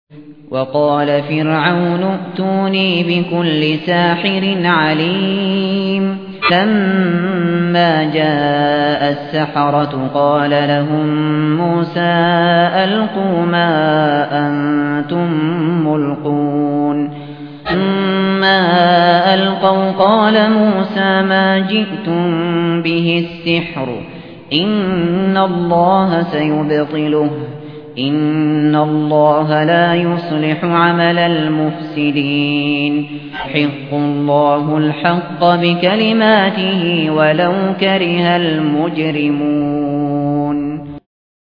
وقال فرعون ائتوني بكل ساحر عليم لما جاء السحرة قال لهم موسى ألقوا ما أنتم ملقون ثم ألقوا قال موسى ما جئتم به السحر إن الله سيبطله إن الله لا يصلح عمل المفسدين يحق الله الحق بكلماته ولو كره المجرمون